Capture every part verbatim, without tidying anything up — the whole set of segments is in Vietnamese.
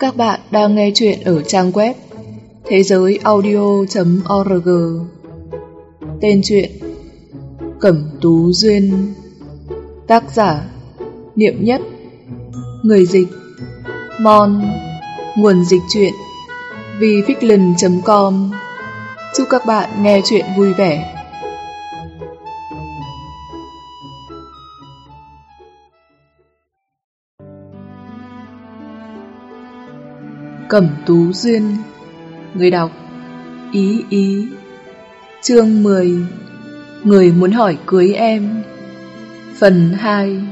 Các bạn đang nghe chuyện ở trang web thế giới audio chấm org. Tên truyện Cẩm Tú Duyên. Tác giả Niệm Nhất. Người dịch Mon. Nguồn dịch truyện vificland chấm com. Chúc các bạn nghe chuyện vui vẻ. Cẩm Tú Duyên. Người đọc Ý Ý. Chương mười. Người muốn hỏi cưới em. Phần hai.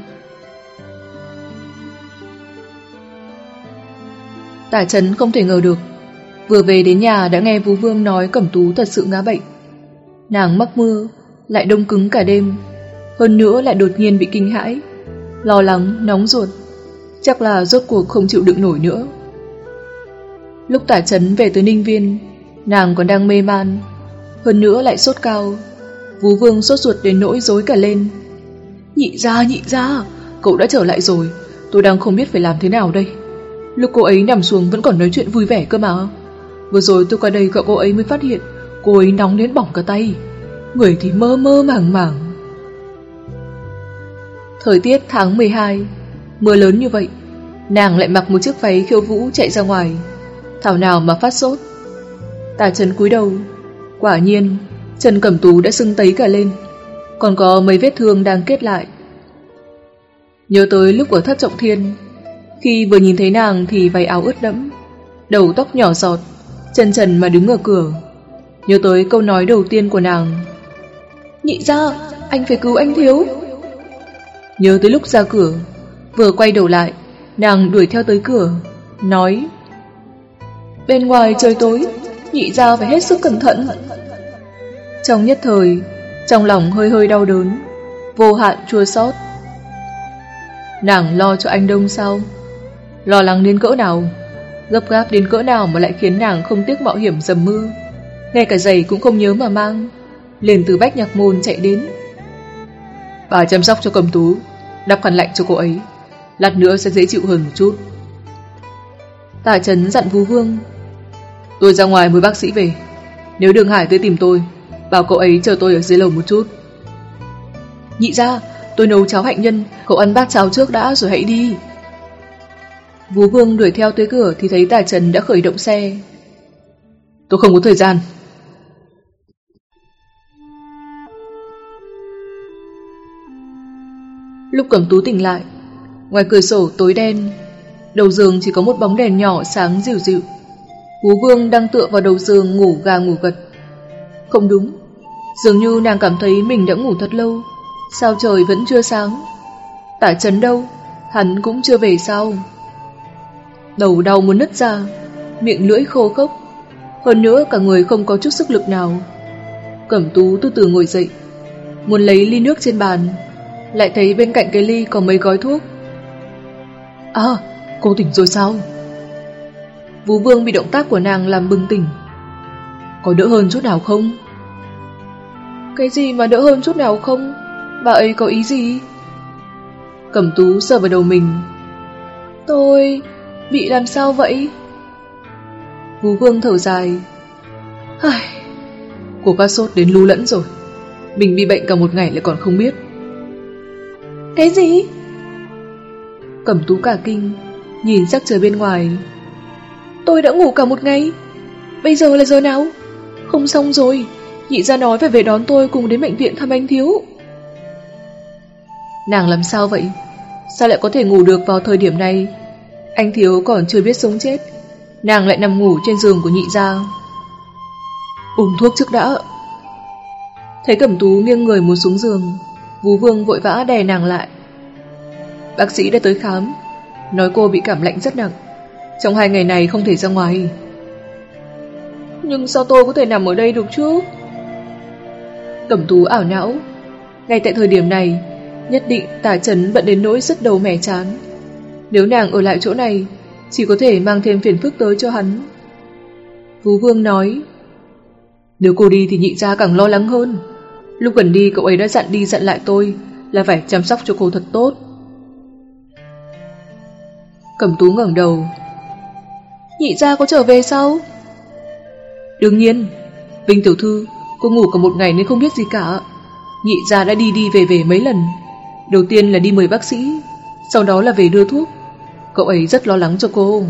Tả Trấn không thể ngờ được, vừa về đến nhà đã nghe Vú Vương nói Cẩm Tú thật sự ngã bệnh. Nàng mắc mưa, lại đông cứng cả đêm, hơn nữa lại đột nhiên bị kinh hãi, lo lắng, nóng ruột, chắc là rốt cuộc không chịu đựng nổi nữa. Lúc Tả Trấn về tới Ninh Viên, nàng còn đang mê man, hơn nữa lại sốt cao. Vú Vương sốt ruột đến nỗi rối cả lên. Nhị gia, nhị gia, cậu đã trở lại rồi, tôi đang không biết phải làm thế nào đây. Lúc cô ấy nằm xuống vẫn còn nói chuyện vui vẻ cơ mà. Vừa rồi tôi qua đây gọi cô ấy mới phát hiện cô ấy nóng đến bỏng cả tay, người thì mơ mơ màng màng. Thời tiết tháng mười hai, mưa lớn như vậy, nàng lại mặc một chiếc váy khiêu vũ chạy ra ngoài, thảo nào mà phát sốt. Tả Trấn cúi đầu, quả nhiên chân Cẩm Tú đã sưng tấy cả lên, còn có mấy vết thương đang kết lại. Nhớ tới lúc ở Thất Trọng Thiên, khi vừa nhìn thấy nàng thì váy áo ướt đẫm, đầu tóc nhỏ giọt, chân trần mà đứng ở cửa. Nhớ tới câu nói đầu tiên của nàng: nhị gia, anh phải cứu anh thiếu. Nhớ tới lúc ra cửa, vừa quay đầu lại, nàng đuổi theo tới cửa, nói: bên ngoài trời tối, nhị gia phải hết sức cẩn thận. Trong nhất thời, trong lòng hơi hơi đau đớn, vô hạn chua xót. Nàng lo cho anh Đông sao? Lo lắng đến cỡ nào, gấp gáp đến cỡ nào mà lại khiến nàng không tiếc mạo hiểm dầm mưa, ngay cả giày cũng không nhớ mà mang, liền từ Bách Nhạc Môn chạy đến. Bà chăm sóc cho Cẩm Tú, đắp khăn lạnh cho cô ấy, lát nữa sẽ dễ chịu hơn một chút. Tả Trấn dặn Vú Vương: tôi ra ngoài mời bác sĩ về, nếu Đường Hải tới tìm tôi, bảo cậu ấy chờ tôi ở dưới lầu một chút. Nhị gia, tôi nấu cháo hạnh nhân, cậu ăn bát cháo trước đã rồi hãy đi. Vú Vương đuổi theo tới cửa thì thấy Tả Trấn đã khởi động xe. Tôi không có thời gian. Lúc Cẩm Tú tỉnh lại, ngoài cửa sổ tối đen, đầu giường chỉ có một bóng đèn nhỏ sáng dịu dịu. Vú Vương đang tựa vào đầu giường ngủ gà ngủ gật. Không đúng, dường như nàng cảm thấy mình đã ngủ thật lâu, sao trời vẫn chưa sáng. Tả Trấn đâu, hắn cũng chưa về sao? Đầu đau muốn nứt ra, miệng lưỡi khô khốc, hơn nữa cả người không có chút sức lực nào. Cẩm Tú từ từ ngồi dậy, muốn lấy ly nước trên bàn, lại thấy bên cạnh cái ly có mấy gói thuốc. À, cô tỉnh rồi sao? Vú Vương bị động tác của nàng làm bừng tỉnh. Có đỡ hơn chút nào không? Cái gì mà đỡ hơn chút nào không? Bà ấy có ý gì? Cẩm Tú sờ vào đầu mình. Tôi bị làm sao vậy? Vú Vương thở dài. Ai, cô phát sốt đến lú lẫn rồi, mình bị bệnh cả một ngày lại còn không biết. Cái gì? Cẩm Tú cả kinh, nhìn sắc trời bên ngoài. Tôi đã ngủ cả một ngày, bây giờ là giờ nào? Không xong rồi, nhị gia nói phải về đón tôi cùng đến bệnh viện thăm anh thiếu. Nàng làm sao vậy? Sao lại có thể ngủ được vào thời điểm này? Anh thiếu còn chưa biết sống chết, nàng lại nằm ngủ trên giường của nhị gia. Uống thuốc trước đã. Thấy Cẩm Tú nghiêng người muốn xuống giường, Vú Vương vội vã đè nàng lại. Bác sĩ đã tới khám, nói cô bị cảm lạnh rất nặng, trong hai ngày này không thể ra ngoài. Nhưng sao tôi có thể nằm ở đây được chứ? Cẩm Tú ảo não. Ngay tại thời điểm này, nhất định Tả Trấn bận đến nỗi sứt đầu mẻ chán. Nếu nàng ở lại chỗ này, chỉ có thể mang thêm phiền phức tới cho hắn. Vú Vương nói: nếu cô đi thì nhị gia càng lo lắng hơn. Lúc gần đi cậu ấy đã dặn đi dặn lại tôi là phải chăm sóc cho cô thật tốt. Cẩm Tú ngẩng đầu. Nhị gia có trở về sao? Đương nhiên. Vinh tiểu thư, cô ngủ cả một ngày nên không biết gì cả. Nhị gia đã đi đi về về mấy lần. Đầu tiên là đi mời bác sĩ, sau đó là về đưa thuốc. Cậu ấy rất lo lắng cho cô.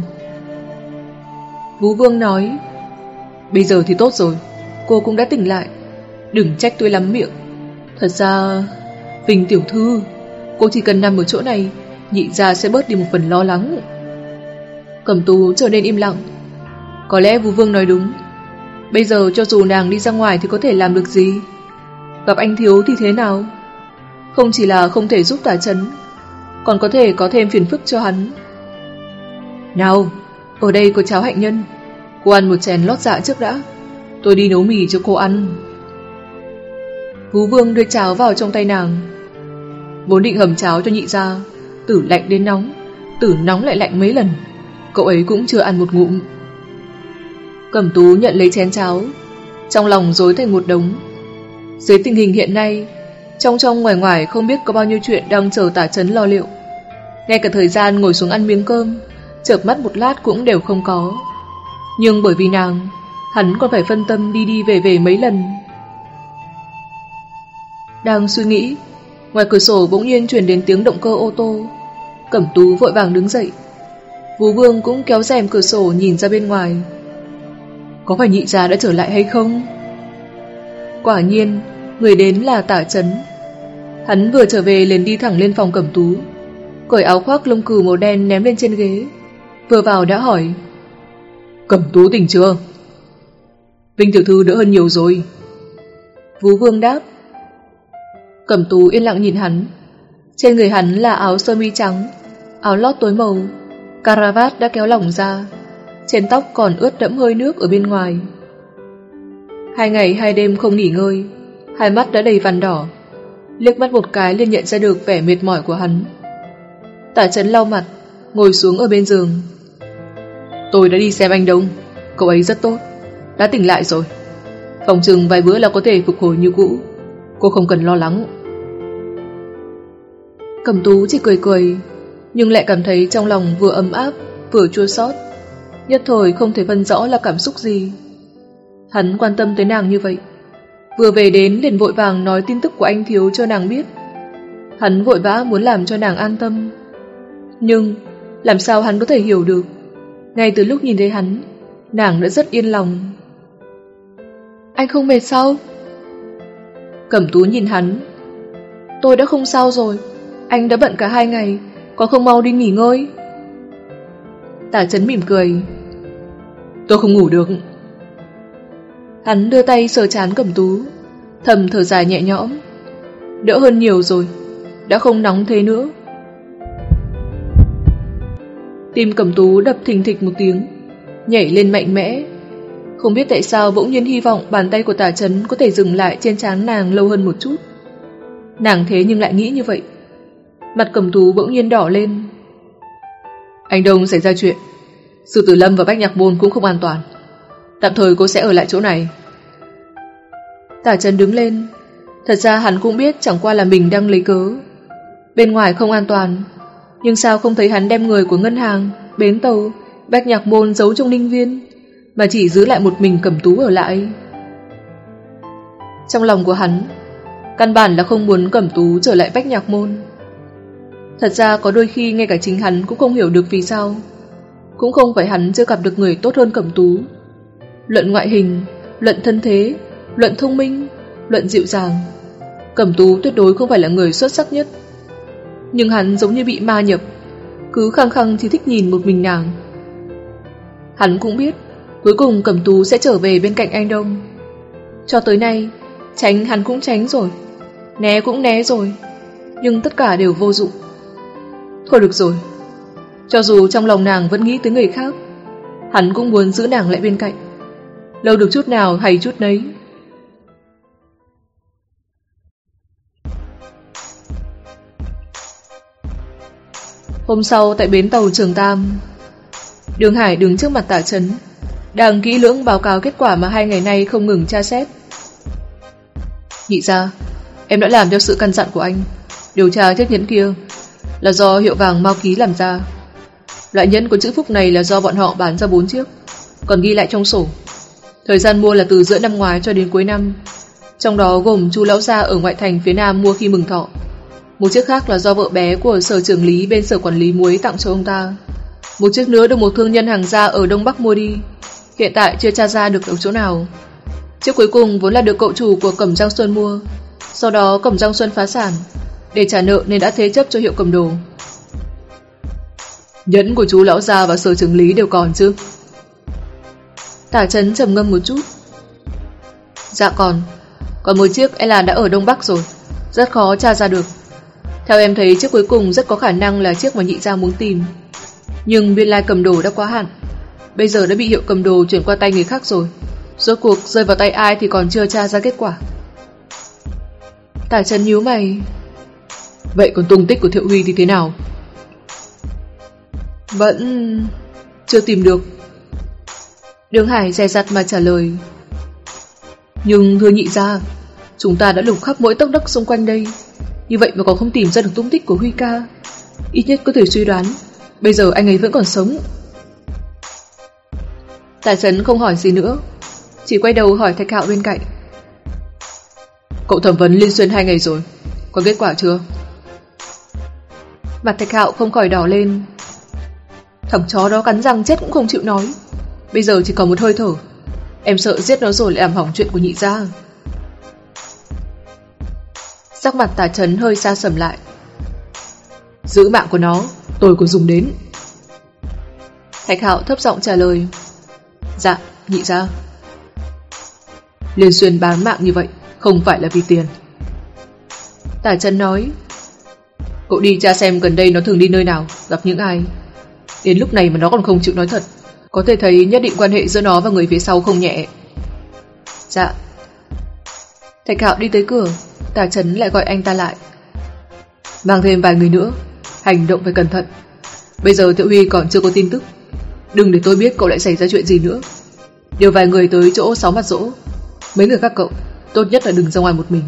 Vũ Vương nói, bây giờ thì tốt rồi, cô cũng đã tỉnh lại. Đừng trách tôi lắm miệng. Thật ra, Vinh tiểu thư, cô chỉ cần nằm ở chỗ này, nhị gia sẽ bớt đi một phần lo lắng. Cẩm Tú trở nên im lặng. Có lẽ Vũ Vương nói đúng. Bây giờ cho dù nàng đi ra ngoài thì có thể làm được gì? Gặp anh thiếu thì thế nào? Không chỉ là không thể giúp Tả Chấn, còn có thể có thêm phiền phức cho hắn. Nào, ở đây có cháo hạnh nhân, cô ăn một chén lót dạ trước đã. Tôi đi nấu mì cho cô ăn. Vũ Vương đưa cháo vào trong tay nàng. Vốn định hầm cháo cho nhị gia, từ lạnh đến nóng, từ nóng lại lạnh mấy lần, cậu ấy cũng chưa ăn một ngụm. Cẩm Tú nhận lấy chén cháo, trong lòng rối thành một đống. Dưới tình hình hiện nay, trong trong ngoài ngoài không biết có bao nhiêu chuyện đang chờ Tả Chấn lo liệu. Ngay cả thời gian ngồi xuống ăn miếng cơm, chợp mắt một lát cũng đều không có. Nhưng bởi vì nàng, hắn còn phải phân tâm đi đi về về mấy lần. Đang suy nghĩ, ngoài cửa sổ bỗng nhiên truyền đến tiếng động cơ ô tô. Cẩm Tú vội vàng đứng dậy. Vũ Vương cũng kéo rèm cửa sổ nhìn ra bên ngoài. Có phải nhị gia đã trở lại hay không? Quả nhiên, người đến là Tả Chấn. Hắn vừa trở về liền đi thẳng lên phòng Cẩm Tú, cởi áo khoác lông cừu màu đen ném lên trên ghế. Vừa vào đã hỏi, Cẩm Tú tỉnh chưa? Vinh tiểu thư đỡ hơn nhiều rồi. Vũ Vương đáp. Cẩm Tú yên lặng nhìn hắn. Trên người hắn là áo sơ mi trắng, áo lót tối màu, caravat đã kéo lỏng ra, trên tóc còn ướt đẫm hơi nước ở bên ngoài. Hai ngày hai đêm không nghỉ ngơi, hai mắt đã đầy vằn đỏ. Liếc mắt một cái liền nhận ra được vẻ mệt mỏi của hắn. Tả Chấn lau mặt, ngồi xuống ở bên giường. Tôi đã đi xem anh Đông, cậu ấy rất tốt, đã tỉnh lại rồi. Phòng chừng vài bữa là có thể phục hồi như cũ, cô không cần lo lắng. Cẩm Tú chỉ cười cười, nhưng lại cảm thấy trong lòng vừa ấm áp vừa chua xót, nhất thời không thể phân rõ là cảm xúc gì. Hắn quan tâm tới nàng như vậy, vừa về đến liền vội vàng nói tin tức của anh thiếu cho nàng biết. Hắn vội vã muốn làm cho nàng an tâm, nhưng làm sao hắn có thể hiểu được, ngay từ lúc nhìn thấy hắn, nàng đã rất yên lòng. Anh không mệt sao? Cẩm Tú nhìn hắn. Tôi đã không sao rồi, anh đã bận cả hai ngày, còn không mau đi nghỉ ngơi. Tả Chấn mỉm cười. Tôi không ngủ được. Hắn đưa tay sờ trán Cẩm Tú, thầm thở dài nhẹ nhõm. Đỡ hơn nhiều rồi, đã không nóng thế nữa. Tim Cẩm Tú đập thình thịch một tiếng, nhảy lên mạnh mẽ. Không biết tại sao bỗng nhiên hy vọng bàn tay của Tả Chấn có thể dừng lại trên trán nàng lâu hơn một chút. Nàng thế nhưng lại nghĩ như vậy. Mặt Cẩm Tú bỗng nhiên đỏ lên. Anh Đông xảy ra chuyện, Sư Tử Lâm và Bách Nhạc Môn cũng không an toàn. Tạm thời cô sẽ ở lại chỗ này. Tả Chấn đứng lên. Thật ra hắn cũng biết chẳng qua là mình đang lấy cớ. Bên ngoài không an toàn, nhưng sao không thấy hắn đem người của ngân hàng, bến tàu, Bách Nhạc Môn giấu trong Ninh Viên, mà chỉ giữ lại một mình Cẩm Tú ở lại. Trong lòng của hắn, căn bản là không muốn Cẩm Tú trở lại Bách Nhạc Môn. Thật ra có đôi khi ngay cả chính hắn cũng không hiểu được vì sao. Cũng không phải hắn chưa gặp được người tốt hơn Cẩm Tú. Luận ngoại hình, luận thân thế, luận thông minh, luận dịu dàng, Cẩm Tú tuyệt đối không phải là người xuất sắc nhất. Nhưng hắn giống như bị ma nhập, cứ khăng khăng chỉ thích nhìn một mình nàng. Hắn cũng biết cuối cùng Cẩm Tú sẽ trở về bên cạnh anh Đông. Cho tới nay, tránh hắn cũng tránh rồi, né cũng né rồi, nhưng tất cả đều vô dụng. Thôi được rồi, cho dù trong lòng nàng vẫn nghĩ tới người khác, hắn cũng muốn giữ nàng lại bên cạnh. Lâu được chút nào hay chút nấy. Hôm sau tại bến tàu Trường Tam, Đường Hải đứng trước mặt Tả Chấn, đang kỹ lưỡng báo cáo kết quả mà hai ngày nay không ngừng tra xét. Nhị gia, em đã làm theo sự căn dặn của anh. Điều tra chiếc nhẫn kia là do hiệu vàng Mao Ký làm ra. Loại nhẫn có chữ phúc này là do bọn họ bán ra bốn chiếc, còn ghi lại trong sổ. Thời gian mua là từ giữa năm ngoái cho đến cuối năm, trong đó gồm chú lão gia ở ngoại thành phía Nam mua khi mừng thọ. Một chiếc khác là do vợ bé của sở trưởng lý bên sở quản lý muối tặng cho ông ta. Một chiếc nữa được một thương nhân hàng gia ở Đông Bắc mua đi, hiện tại chưa tra ra được ở chỗ nào. Chiếc cuối cùng vốn là được cậu chủ của Cẩm Giang Xuân mua, sau đó Cẩm Giang Xuân phá sản, để trả nợ nên đã thế chấp cho hiệu cầm đồ. Nhẫn của chú lão gia và sở trưởng lý đều còn chứ? Tả Chấn trầm ngâm một chút. Dạ còn, còn một chiếc e là đã ở Đông Bắc rồi, rất khó tra ra được. Theo em thấy chiếc cuối cùng rất có khả năng là chiếc mà nhị gia muốn tìm, nhưng biên lai cầm đồ đã quá hạn, bây giờ đã bị hiệu cầm đồ chuyển qua tay người khác rồi. Rốt cuộc rơi vào tay ai thì còn chưa tra ra kết quả. Tả Chấn nhíu mày. Vậy còn tung tích của Thiệu Huy thì thế nào? Vẫn chưa tìm được. Đường Hải dè dặt mà trả lời. Nhưng thưa nhị gia, chúng ta đã lục khắp mỗi tấc đất xung quanh đây, như vậy mà còn không tìm ra được tung tích của Huy ca. Ít nhất có thể suy đoán bây giờ anh ấy vẫn còn sống. Tả Chấn không hỏi gì nữa, chỉ quay đầu hỏi Thạch Hạo bên cạnh. Cậu thẩm vấn Liên Xuyên hai ngày rồi, có kết quả chưa? Mặt Thạch Hạo không khỏi đỏ lên. Thằng chó đó cắn răng chết cũng không chịu nói, bây giờ chỉ còn một hơi thở. Em sợ giết nó rồi lại làm hỏng chuyện của nhị gia. Sắc mặt Tả Chấn hơi xa sầm lại. Giữ mạng của nó, tôi có dùng đến. Thạch Hạo thấp giọng trả lời. Dạ, nhị gia. Liên Xuyên bán mạng như vậy không phải là vì tiền. Tả Chấn nói. Cậu đi tra xem gần đây nó thường đi nơi nào, gặp những ai. Đến lúc này mà nó còn không chịu nói thật, có thể thấy nhất định quan hệ giữa nó và người phía sau không nhẹ. Dạ. Thạch Hạo đi tới cửa, Tả Chấn lại gọi anh ta lại. Mang thêm vài người nữa, hành động phải cẩn thận. Bây giờ Thiệu Huy còn chưa có tin tức, đừng để tôi biết cậu lại xảy ra chuyện gì nữa. Điều vài người tới chỗ Sáu Mặt Dỗ. Mấy người các cậu tốt nhất là đừng ra ngoài một mình.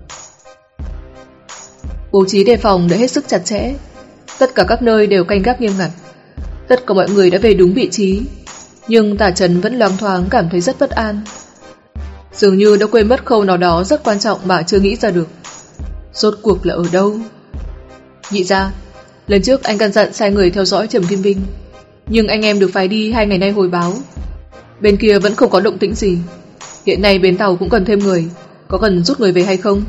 Bố trí đề phòng đã hết sức chặt chẽ, tất cả các nơi đều canh gác nghiêm ngặt. Tất cả mọi người đã về đúng vị trí, nhưng Tả Chấn vẫn loáng thoáng cảm thấy rất bất an. Dường như đã quên mất khâu nào đó rất quan trọng mà chưa nghĩ ra được. Rốt cuộc là ở đâu? Nhị gia, lần trước anh căn dặn sai người theo dõi Trầm Kim Vinh, nhưng anh em được phái đi hai ngày nay hồi báo. Bên kia vẫn không có động tĩnh gì. Hiện nay bến tàu cũng cần thêm người, có cần rút người về hay không?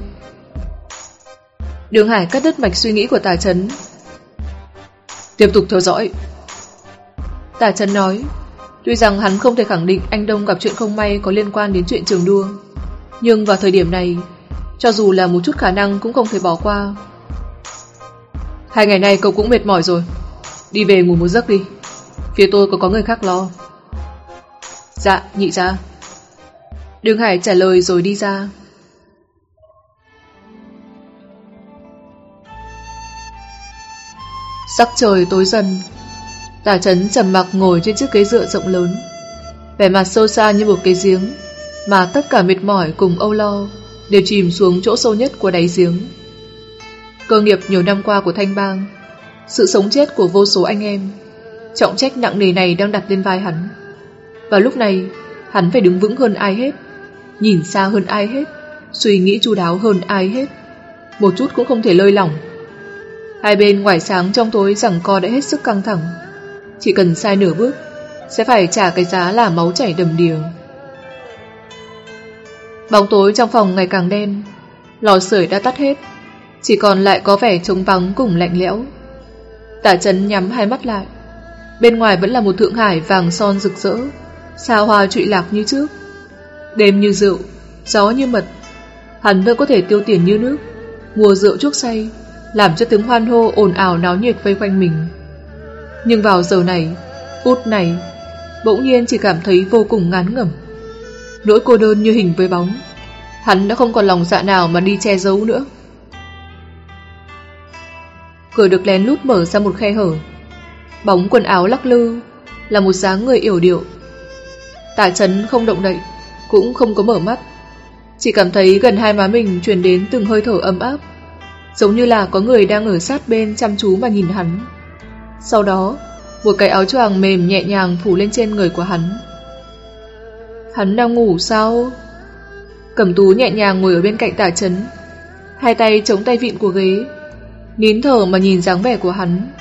Đường Hải cắt đứt mạch suy nghĩ của Tả Chấn. Tiếp tục theo dõi. Tả Chấn nói. Tuy rằng hắn không thể khẳng định anh Đông gặp chuyện không may có liên quan đến chuyện trường đua, nhưng vào thời điểm này, cho dù là một chút khả năng cũng không thể bỏ qua. Hai ngày nay cậu cũng mệt mỏi rồi, đi về ngủ một giấc đi, phía tôi có có người khác lo. Dạ, nhị gia. Đường Hải trả lời rồi đi ra. Sắc trời tối dần, Tả Chấn trầm mặc ngồi trên chiếc ghế dựa rộng lớn, vẻ mặt sâu xa như một cái giếng, mà tất cả mệt mỏi cùng âu lo đều chìm xuống chỗ sâu nhất của đáy giếng. Cơ nghiệp nhiều năm qua của Thanh Bang, sự sống chết của vô số anh em, trọng trách nặng nề này đang đặt lên vai hắn. Và lúc này, hắn phải đứng vững hơn ai hết, nhìn xa hơn ai hết, suy nghĩ chu đáo hơn ai hết, một chút cũng không thể lơi lỏng. Hai bên ngoài sáng trong tối giằng co đã hết sức căng thẳng, chỉ cần sai nửa bước sẽ phải trả cái giá là máu chảy đầm đìa. Bóng tối trong phòng ngày càng đen, lò sưởi đã tắt hết, chỉ còn lại có vẻ trống vắng cùng lạnh lẽo. Tả Chấn nhắm hai mắt lại, bên ngoài vẫn là một Thượng Hải vàng son rực rỡ, sao hoa trụy lạc như trước. Đêm như rượu, gió như mật, hắn vẫn có thể tiêu tiền như nước, mua rượu chuốc say, làm cho tiếng hoan hô ồn ào náo nhiệt vây quanh mình. Nhưng vào giờ này, phút này, bỗng nhiên chỉ cảm thấy vô cùng ngán ngẩm. Nỗi cô đơn như hình với bóng, hắn đã không còn lòng dạ nào mà đi che giấu nữa. Cửa được lén lút mở ra một khe hở, bóng quần áo lắc lư, là một dáng người yểu điệu. Tả Chấn không động đậy, cũng không có mở mắt, chỉ cảm thấy gần hai má mình truyền đến từng hơi thở ấm áp, giống như là có người đang ở sát bên chăm chú mà nhìn hắn. Sau đó, một cái áo choàng mềm nhẹ nhàng phủ lên trên người của hắn. Hắn đang ngủ sao? Cẩm Tú nhẹ nhàng ngồi ở bên cạnh Tả Chấn, hai tay chống tay vịn của ghế, nín thở mà nhìn dáng vẻ của hắn.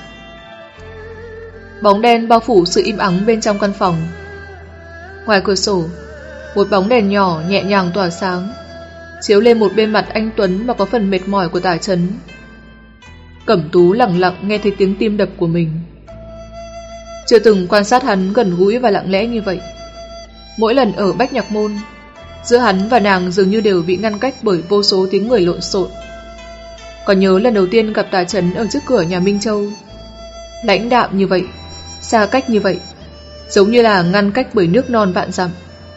Bóng đen bao phủ sự im ắng bên trong căn phòng. Ngoài cửa sổ, một bóng đèn nhỏ nhẹ nhàng tỏa sáng, chiếu lên một bên mặt anh tuấn mà có phần mệt mỏi của Tả Chấn. Cẩm Tú lặng lặng nghe thấy tiếng tim đập của mình. Chưa từng quan sát hắn gần gũi và lặng lẽ như vậy. Mỗi lần ở Bách Nhạc Môn, giữa hắn và nàng dường như đều bị ngăn cách bởi vô số tiếng người lộn xộn. Còn nhớ lần đầu tiên gặp Tả Chấn ở trước cửa nhà Minh Châu, lãnh đạm như vậy, xa cách như vậy, giống như là ngăn cách bởi nước non vạn dặm.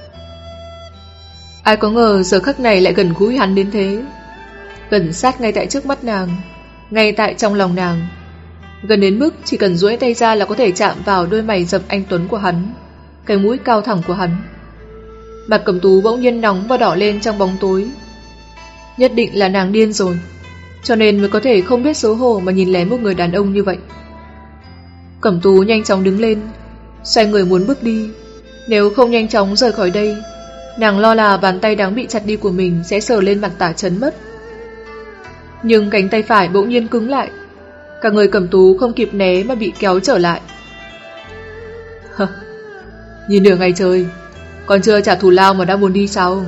Ai có ngờ giờ khắc này lại gần gũi hắn đến thế, gần sát ngay tại trước mắt nàng, ngay tại trong lòng nàng, gần đến mức chỉ cần duỗi tay ra là có thể chạm vào đôi mày rậm anh tuấn của hắn, cái mũi cao thẳng của hắn. Mặt Cẩm Tú bỗng nhiên nóng và đỏ lên trong bóng tối. Nhất định là nàng điên rồi, cho nên mới có thể không biết xấu hổ mà nhìn lén một người đàn ông như vậy. Cẩm Tú nhanh chóng đứng lên, xoay người muốn bước đi. Nếu không nhanh chóng rời khỏi đây, nàng lo là bàn tay đáng bị chặt đi của mình sẽ sờ lên mặt Tả Chấn mất. Nhưng cánh tay phải bỗng nhiên cứng lại, cả người Cẩm Tú không kịp né mà bị kéo trở lại. Hơ, nhìn nửa ngày trời, còn chưa trả thù lao mà đã muốn đi sao?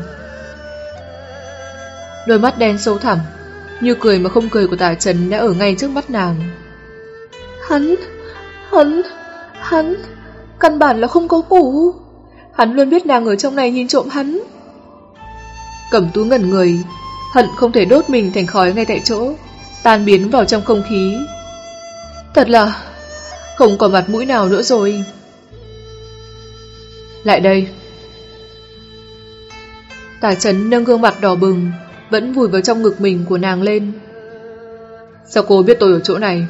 Đôi mắt đen sâu thẳm, như cười mà không cười của Tả Chấn đã ở ngay trước mắt nàng. Hắn, hắn, hắn, căn bản là không có ngủ. Hắn luôn biết nàng ở trong này nhìn trộm hắn. Cẩm Tú ngẩn người, hận không thể đốt mình thành khói ngay tại chỗ, tan biến vào trong không khí. Thật là không còn mặt mũi nào nữa rồi. Lại đây. Tả Chấn nâng gương mặt đỏ bừng, vẫn vùi vào trong ngực mình của nàng lên. Sao cô biết tôi ở chỗ này?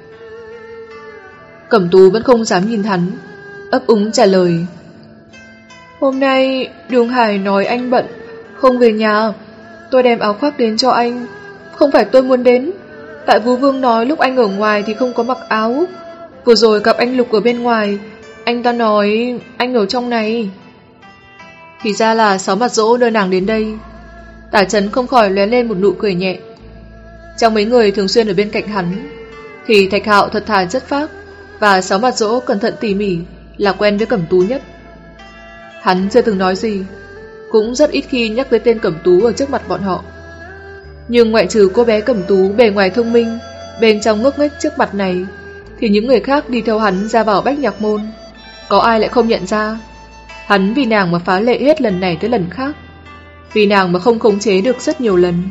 Cẩm Tú vẫn không dám nhìn hắn, ấp úng trả lời. Hôm nay Đường Hải nói anh bận, không về nhà. Tôi đem áo khoác đến cho anh. Không phải tôi muốn đến, tại Vũ Vương nói lúc anh ở ngoài thì không có mặc áo. Vừa rồi gặp anh Lục ở bên ngoài, anh ta nói anh ở trong này. Thì ra là Sáu Mặt Dỗ đưa nàng đến đây. Tả Chấn không khỏi lóe lên một nụ cười nhẹ. Trong mấy người thường xuyên ở bên cạnh hắn thì Thạch Hạo thật thà chất phác và Sáu Mặt Dỗ cẩn thận tỉ mỉ là quen với Cẩm Tú nhất. Hắn chưa từng nói gì, cũng rất ít khi nhắc tới tên Cẩm Tú ở trước mặt bọn họ. Nhưng ngoại trừ cô bé Cẩm Tú bề ngoài thông minh, bên trong ngốc nghếch trước mặt này, thì những người khác đi theo hắn ra vào Bách Nhạc Môn, có ai lại không nhận ra hắn vì nàng mà phá lệ hết lần này tới lần khác, vì nàng mà không khống chế được rất nhiều lần.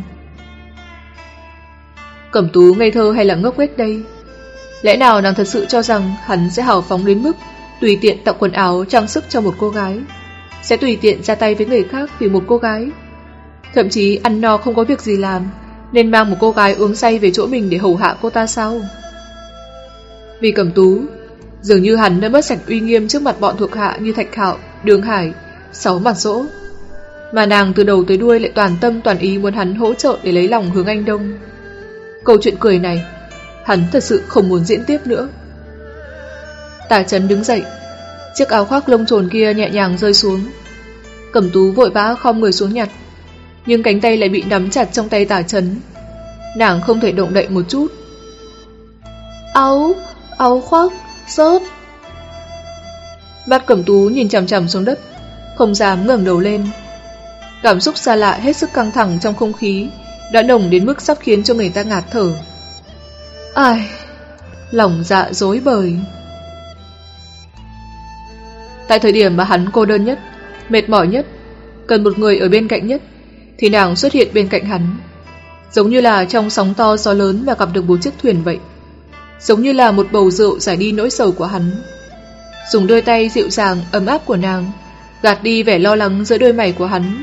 Cẩm Tú ngây thơ hay là ngốc nghếch đây? Lẽ nào nàng thật sự cho rằng hắn sẽ hào phóng đến mức tùy tiện tặng quần áo trang sức cho một cô gái, sẽ tùy tiện ra tay với người khác vì một cô gái, thậm chí ăn no không có việc gì làm nên mang một cô gái uống say về chỗ mình để hầu hạ cô ta sao? Vì Cẩm Tú, dường như hắn đã mất sạch uy nghiêm trước mặt bọn thuộc hạ như Thạch Hạo, Đường Hải, Sáu Mặt Dỗ, mà nàng từ đầu tới đuôi lại toàn tâm toàn ý muốn hắn hỗ trợ để lấy lòng Hướng Anh Đông. Câu chuyện cười này, hắn thật sự không muốn diễn tiếp nữa. Tả Chấn đứng dậy, chiếc áo khoác lông trồn kia nhẹ nhàng rơi xuống. Cẩm Tú vội vã khom người xuống nhặt, nhưng cánh tay lại bị nắm chặt trong tay Tả Chấn. Nàng không thể động đậy một chút. Áo, áo khoác, rớt. Mắt Cẩm Tú nhìn chằm chằm xuống đất, không dám ngẩng đầu lên. Cảm xúc xa lạ hết sức căng thẳng trong không khí đã nồng đến mức sắp khiến cho người ta ngạt thở. Ai, lòng dạ rối bời. Tại thời điểm mà hắn cô đơn nhất, mệt mỏi nhất, cần một người ở bên cạnh nhất, thì nàng xuất hiện bên cạnh hắn, giống như là trong sóng to gió lớn mà gặp được một chiếc thuyền vậy, giống như là một bầu rượu giải đi nỗi sầu của hắn. Dùng đôi tay dịu dàng ấm áp của nàng gạt đi vẻ lo lắng giữa đôi mày của hắn.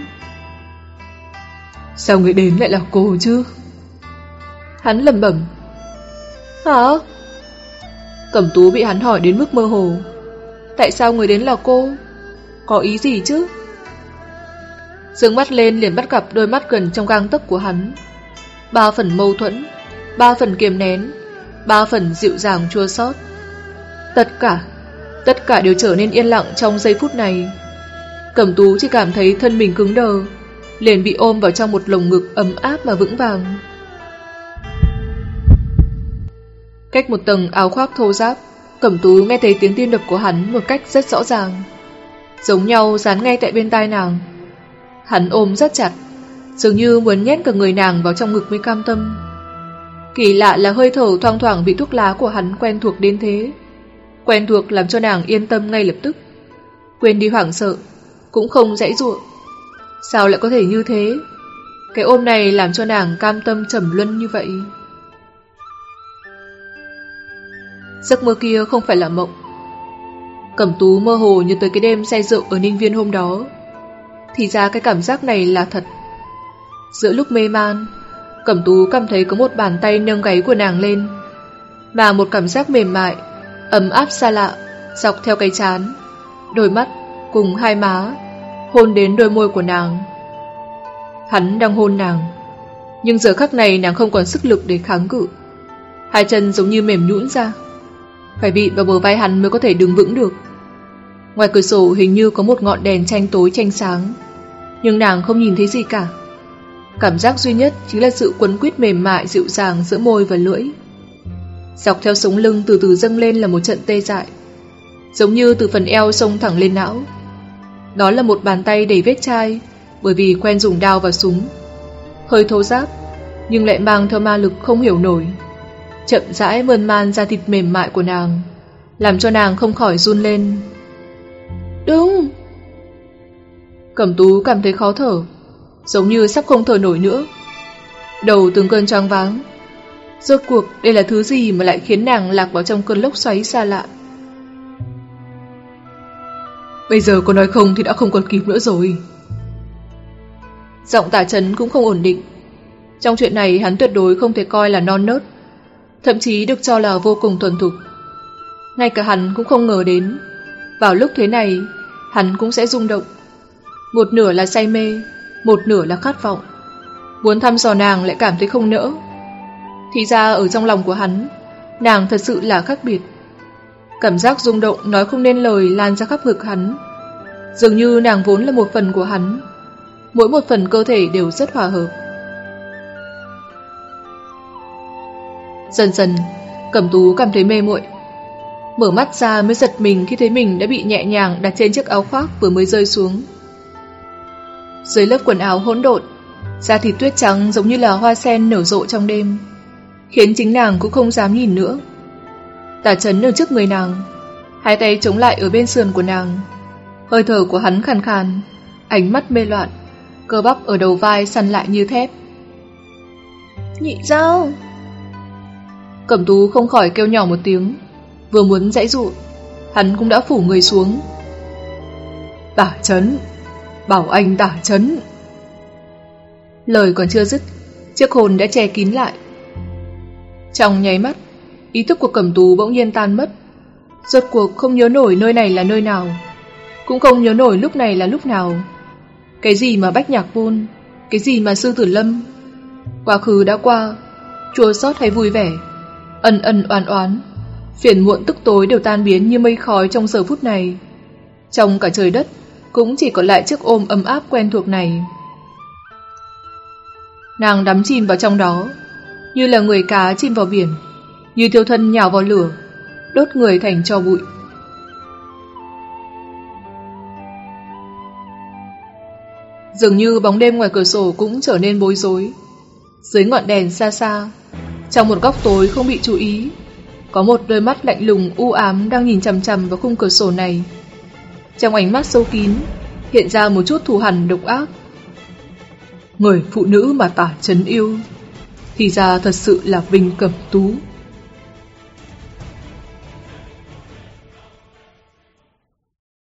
Sao người đến lại là cô chứ? Hắn lẩm bẩm. Hả? Cẩm Tú bị hắn hỏi đến mức mơ hồ. Tại sao người đến là cô? Có ý gì chứ? Dương mắt lên liền bắt gặp đôi mắt gần trong gang tấc của hắn. Ba phần mâu thuẫn, ba phần kiềm nén, ba phần dịu dàng chua xót. Tất cả, tất cả đều trở nên yên lặng trong giây phút này. Cẩm Tú chỉ cảm thấy thân mình cứng đờ, liền bị ôm vào trong một lồng ngực ấm áp mà vững vàng. Cách một tầng áo khoác thô ráp, Cẩm Tú nghe thấy tiếng tim đập của hắn một cách rất rõ ràng, giống nhau dán ngay tại bên tai nàng. Hắn ôm rất chặt, dường như muốn nhét cả người nàng vào trong ngực mới cam tâm. Kỳ lạ là hơi thở thoang thoảng vị thuốc lá của hắn quen thuộc đến thế, quen thuộc làm cho nàng yên tâm ngay lập tức, quên đi hoảng sợ, cũng không giãy giụa. Sao lại có thể như thế? Cái ôm này làm cho nàng cam tâm trầm luân như vậy. Giấc mơ kia không phải là mộng. Cẩm Tú mơ hồ nhớ tới cái đêm say rượu ở Ninh Viên hôm đó. Thì ra cái cảm giác này là thật. Giữa lúc mê man, Cẩm Tú cảm thấy có một bàn tay nâng gáy của nàng lên, mà một cảm giác mềm mại, ấm áp xa lạ dọc theo cái trán, đôi mắt cùng hai má, hôn đến đôi môi của nàng. Hắn đang hôn nàng, nhưng giờ khắc này nàng không còn sức lực để kháng cự. Hai chân giống như mềm nhũn ra, phải bị vào bờ vai hắn mới có thể đứng vững được. Ngoài cửa sổ hình như có một ngọn đèn tranh tối tranh sáng, nhưng nàng không nhìn thấy gì cả. Cảm giác duy nhất chính là sự quấn quýt mềm mại dịu dàng giữa môi và lưỡi. Dọc theo sống lưng từ từ dâng lên là một trận tê dại, giống như từ phần eo xông thẳng lên não. Đó là một bàn tay đầy vết chai, bởi vì quen dùng dao và súng, hơi thô ráp nhưng lại mang theo ma lực không hiểu nổi, chậm rãi mơn man da thịt mềm mại của nàng, làm cho nàng không khỏi run lên. Đừng! Cẩm Tú cảm thấy khó thở, giống như sắp không thở nổi nữa. Đầu từng cơn choáng váng. Rốt cuộc đây là thứ gì mà lại khiến nàng lạc vào trong cơn lốc xoáy xa lạ? Bây giờ cô nói không thì đã không còn kịp nữa rồi. Giọng Tả Chấn cũng không ổn định. Trong chuyện này hắn tuyệt đối không thể coi là non nớt, thậm chí được cho là vô cùng thuần thục. Ngay cả hắn cũng không ngờ đến, vào lúc thế này hắn cũng sẽ rung động. Một nửa là say mê, một nửa là khát vọng, muốn thăm dò nàng lại cảm thấy không nỡ. Thì ra ở trong lòng của hắn, nàng thật sự là khác biệt. Cảm giác rung động nói không nên lời lan ra khắp ngực hắn, dường như nàng vốn là một phần của hắn, mỗi một phần cơ thể đều rất hòa hợp. Dần dần, Cẩm Tú cảm thấy mê muội, mở mắt ra mới giật mình khi thấy mình đã bị nhẹ nhàng đặt trên chiếc áo khoác vừa mới rơi xuống. Dưới lớp quần áo hỗn độn, da thịt tuyết trắng giống như là hoa sen nở rộ trong đêm, khiến chính nàng cũng không dám nhìn nữa. Tả Chấn ở trước người nàng, hai tay chống lại ở bên sườn của nàng. Hơi thở của hắn khàn khàn, ánh mắt mê loạn, cơ bắp ở đầu vai săn lại như thép. Nhị Dao! Cẩm Tú không khỏi kêu nhỏ một tiếng, vừa muốn giãy giụa, hắn cũng đã phủ người xuống. Tả Chấn! Bảo anh Tả Chấn! Lời còn chưa dứt, chiếc hồn đã che kín lại. Trong nháy mắt, ý thức của Cẩm Tú bỗng nhiên tan mất. Rốt cuộc không nhớ nổi nơi này là nơi nào, cũng không nhớ nổi lúc này là lúc nào. Cái gì mà Bách Nhạc Môn, cái gì mà Sư Tử Lâm, quá khứ đã qua, chua xót hay vui vẻ, ân ân oán oán, phiền muộn tức tối đều tan biến như mây khói trong giờ phút này. Trong cả trời đất cũng chỉ còn lại chiếc ôm ấm áp quen thuộc này. Nàng đắm chìm vào trong đó, như là người cá chìm vào biển, như thiêu thân nhào vào lửa, đốt người thành tro bụi. Dường như bóng đêm ngoài cửa sổ cũng trở nên bối rối. Dưới ngọn đèn xa xa, trong một góc tối không bị chú ý, có một đôi mắt lạnh lùng u ám đang nhìn chằm chằm vào khung cửa sổ này. Trong ánh mắt sâu kín hiện ra một chút thù hằn độc ác. Người phụ nữ mà Tả Chấn yêu thì ra thật sự là Vinh Cẩm Tú.